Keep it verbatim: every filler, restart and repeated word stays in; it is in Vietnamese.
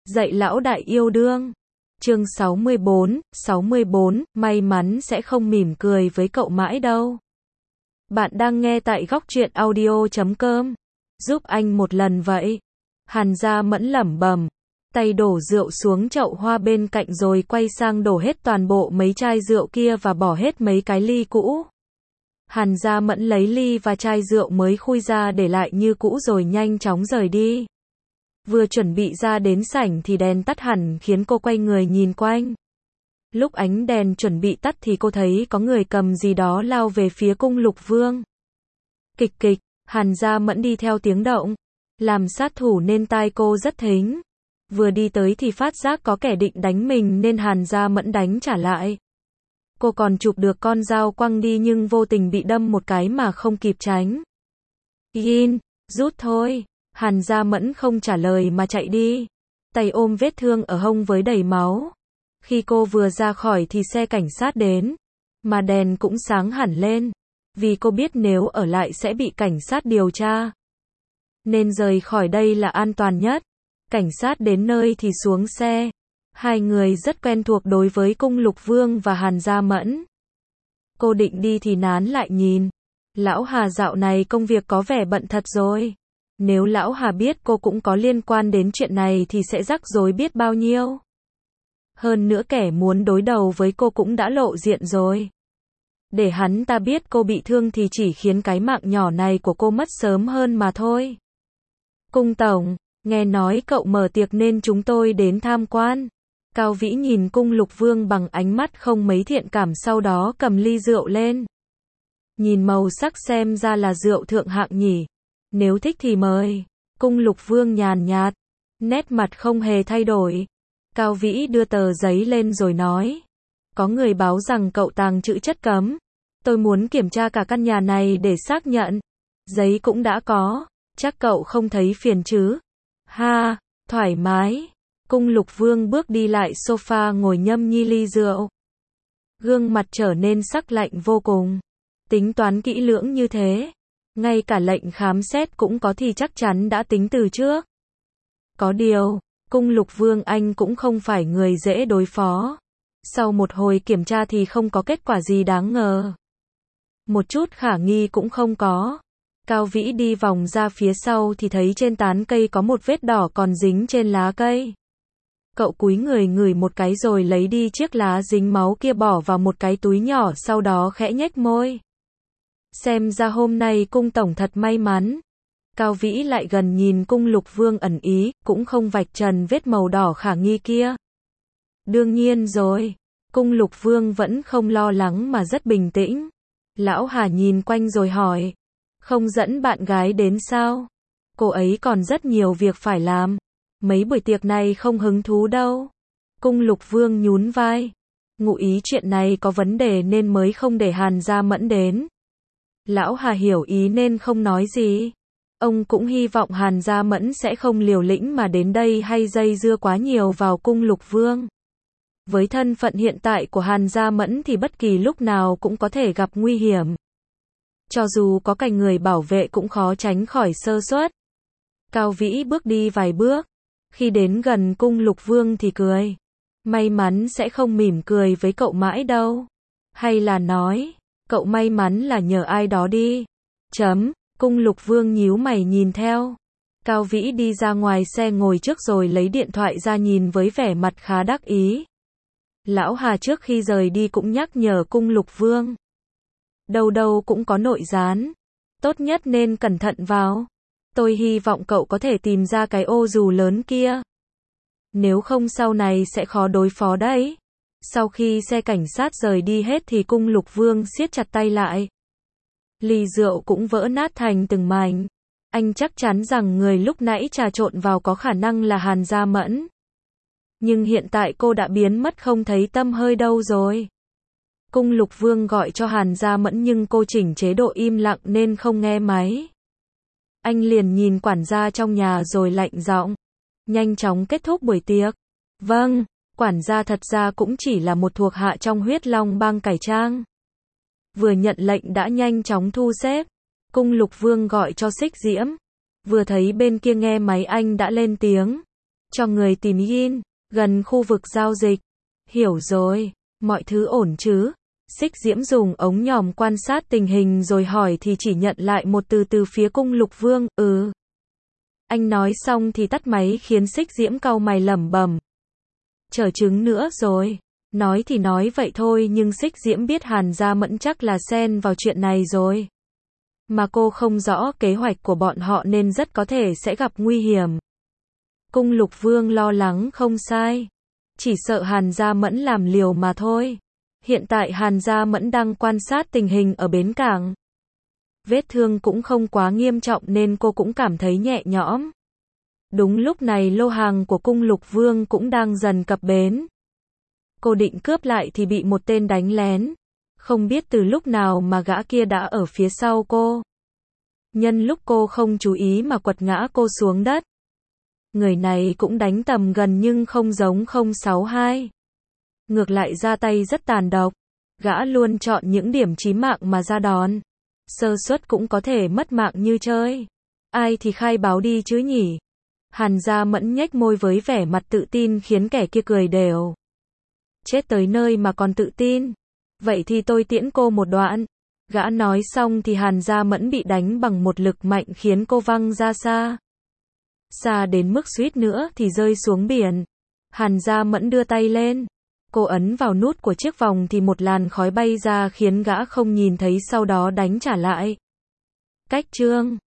Dạy lão đại yêu đương. Chương sáu mươi bốn, sáu mươi bốn, may mắn sẽ không mỉm cười với cậu mãi đâu. Bạn đang nghe tại góc truyện audio chấm com. Giúp anh một lần vậy. Hàn Gia Mẫn lẩm bẩm, tay đổ rượu xuống chậu hoa bên cạnh rồi quay sang đổ hết toàn bộ mấy chai rượu kia và bỏ hết mấy cái ly cũ. Hàn Gia Mẫn lấy ly và chai rượu mới khui ra để lại như cũ rồi nhanh chóng rời đi. Vừa chuẩn bị ra đến sảnh thì đèn tắt hẳn khiến cô quay người nhìn quanh. Lúc ánh đèn chuẩn bị tắt thì cô thấy có người cầm gì đó lao về phía cung Lục Vương. Kịch kịch, Hàn Gia Mẫn đi theo tiếng động. Làm sát thủ nên tai cô rất thính. Vừa đi tới thì phát giác có kẻ định đánh mình nên Hàn Gia Mẫn đánh trả lại. Cô còn chụp được con dao quăng đi nhưng vô tình bị đâm một cái mà không kịp tránh. Yin, rút thôi. Hàn Gia Mẫn không trả lời mà chạy đi. Tay ôm vết thương ở hông với đầy máu. Khi cô vừa ra khỏi thì xe cảnh sát đến. Mà đèn cũng sáng hẳn lên. Vì cô biết nếu ở lại sẽ bị cảnh sát điều tra. Nên rời khỏi đây là an toàn nhất. Cảnh sát đến nơi thì xuống xe. Hai người rất quen thuộc đối với cung Lục Vương và Hàn Gia Mẫn. Cô định đi thì nán lại nhìn. Lão Hà dạo này công việc có vẻ bận thật rồi. Nếu Lão Hà biết cô cũng có liên quan đến chuyện này thì sẽ rắc rối biết bao nhiêu. Hơn nữa kẻ muốn đối đầu với cô cũng đã lộ diện rồi. Để hắn ta biết cô bị thương thì chỉ khiến cái mạng nhỏ này của cô mất sớm hơn mà thôi. Cung tổng, nghe nói cậu mở tiệc nên chúng tôi đến tham quan. Cao Vĩ nhìn cung Lục Vương bằng ánh mắt không mấy thiện cảm, sau đó cầm ly rượu lên. Nhìn màu sắc xem ra là rượu thượng hạng nhỉ. Nếu thích thì mời. Cung Lục Vương nhàn nhạt, nét mặt không hề thay đổi. Cao Vĩ đưa tờ giấy lên rồi nói. Có người báo rằng cậu tàng trữ chất cấm. Tôi muốn kiểm tra cả căn nhà này để xác nhận. Giấy cũng đã có. Chắc cậu không thấy phiền chứ? Ha, thoải mái. Cung Lục Vương bước đi lại sofa ngồi nhâm nhi ly rượu. Gương mặt trở nên sắc lạnh vô cùng. Tính toán kỹ lưỡng như thế. Ngay cả lệnh khám xét cũng có thì chắc chắn đã tính từ trước. Có điều, cung Lục Vương anh cũng không phải người dễ đối phó. Sau một hồi kiểm tra thì không có kết quả gì đáng ngờ. Một chút khả nghi cũng không có. Cao Vĩ đi vòng ra phía sau thì thấy trên tán cây có một vết đỏ còn dính trên lá cây. Cậu cúi người ngửi một cái rồi lấy đi chiếc lá dính máu kia bỏ vào một cái túi nhỏ, sau đó khẽ nhếch môi. Xem ra hôm nay cung tổng thật may mắn. Cao Vĩ lại gần nhìn cung Lục Vương ẩn ý, cũng không vạch trần vết màu đỏ khả nghi kia. Đương nhiên rồi. Cung Lục Vương vẫn không lo lắng mà rất bình tĩnh. Lão Hà nhìn quanh rồi hỏi. Không dẫn bạn gái đến sao? Cô ấy còn rất nhiều việc phải làm. Mấy buổi tiệc này không hứng thú đâu. Cung Lục Vương nhún vai. Ngụ ý chuyện này có vấn đề nên mới không để Hàn Gia Mẫn đến. Lão Hà hiểu ý nên không nói gì. Ông cũng hy vọng Hàn Gia Mẫn sẽ không liều lĩnh mà đến đây hay dây dưa quá nhiều vào cung Lục Vương. Với thân phận hiện tại của Hàn Gia Mẫn thì bất kỳ lúc nào cũng có thể gặp nguy hiểm. Cho dù có cạnh người bảo vệ cũng khó tránh khỏi sơ suất. Cao Vĩ bước đi vài bước. Khi đến gần cung Lục Vương thì cười. May mắn sẽ không mỉm cười với cậu mãi đâu. Hay là nói, cậu may mắn là nhờ ai đó đi. Chấm, cung Lục Vương nhíu mày nhìn theo. Cao Vĩ đi ra ngoài xe ngồi trước rồi lấy điện thoại ra nhìn với vẻ mặt khá đắc ý. Lão Hà trước khi rời đi cũng nhắc nhở cung Lục Vương. Đâu đâu cũng có nội gián. Tốt nhất nên cẩn thận vào. Tôi hy vọng cậu có thể tìm ra cái ô dù lớn kia. Nếu không sau này sẽ khó đối phó đấy. Sau khi xe cảnh sát rời đi hết thì cung Lục Vương siết chặt tay lại. Ly rượu cũng vỡ nát thành từng mảnh. Anh chắc chắn rằng người lúc nãy trà trộn vào có khả năng là Hàn Gia Mẫn. Nhưng hiện tại cô đã biến mất không thấy tăm hơi đâu rồi. Cung Lục Vương gọi cho Hàn Gia Mẫn nhưng cô chỉnh chế độ im lặng nên không nghe máy. Anh liền nhìn quản gia trong nhà rồi lạnh giọng. Nhanh chóng kết thúc buổi tiệc. Vâng, quản gia thật ra cũng chỉ là một thuộc hạ trong Huyết Long bang cải trang. Vừa nhận lệnh đã nhanh chóng thu xếp. Cung Lục Vương gọi cho Xích Diễm. Vừa thấy bên kia nghe máy anh đã lên tiếng. cho người tìm in, gần khu vực giao dịch. Hiểu rồi, mọi thứ ổn chứ? Xích Diễm dùng ống nhòm quan sát tình hình rồi hỏi thì chỉ nhận lại một từ từ phía Cung Lục Vương, ừ. Anh nói xong thì tắt máy khiến Xích Diễm cau mày lẩm bẩm. Chờ chứng nữa rồi. Nói thì nói vậy thôi nhưng Xích Diễm biết Hàn Gia Mẫn chắc là xen vào chuyện này rồi. Mà cô không rõ kế hoạch của bọn họ nên rất có thể sẽ gặp nguy hiểm. Cung Lục Vương lo lắng không sai. Chỉ sợ Hàn Gia Mẫn làm liều mà thôi. Hiện tại Hàn Gia Mẫn đang quan sát tình hình ở bến cảng. Vết thương cũng không quá nghiêm trọng nên cô cũng cảm thấy nhẹ nhõm. Đúng lúc này lô hàng của Cung Lục Vương cũng đang dần cập bến. Cô định cướp lại thì bị một tên đánh lén. Không biết từ lúc nào mà gã kia đã ở phía sau cô. Nhân lúc cô không chú ý mà quật ngã cô xuống đất. Người này cũng đánh tầm gần nhưng không giống không sáu hai. Ngược lại ra tay rất tàn độc. Gã luôn chọn những điểm chí mạng mà ra đòn. Sơ suất cũng có thể mất mạng như chơi. Ai thì khai báo đi chứ nhỉ? Hàn Gia Mẫn nhếch môi với vẻ mặt tự tin khiến kẻ kia cười đều. Chết tới nơi mà còn tự tin. Vậy thì tôi tiễn cô một đoạn. Gã nói xong thì Hàn Gia Mẫn bị đánh bằng một lực mạnh khiến cô văng ra xa. Xa đến mức suýt nữa thì rơi xuống biển. Hàn Gia Mẫn đưa tay lên. Cô ấn vào nút của chiếc vòng thì một làn khói bay ra khiến gã không nhìn thấy sau đó đánh trả lại. Cách chương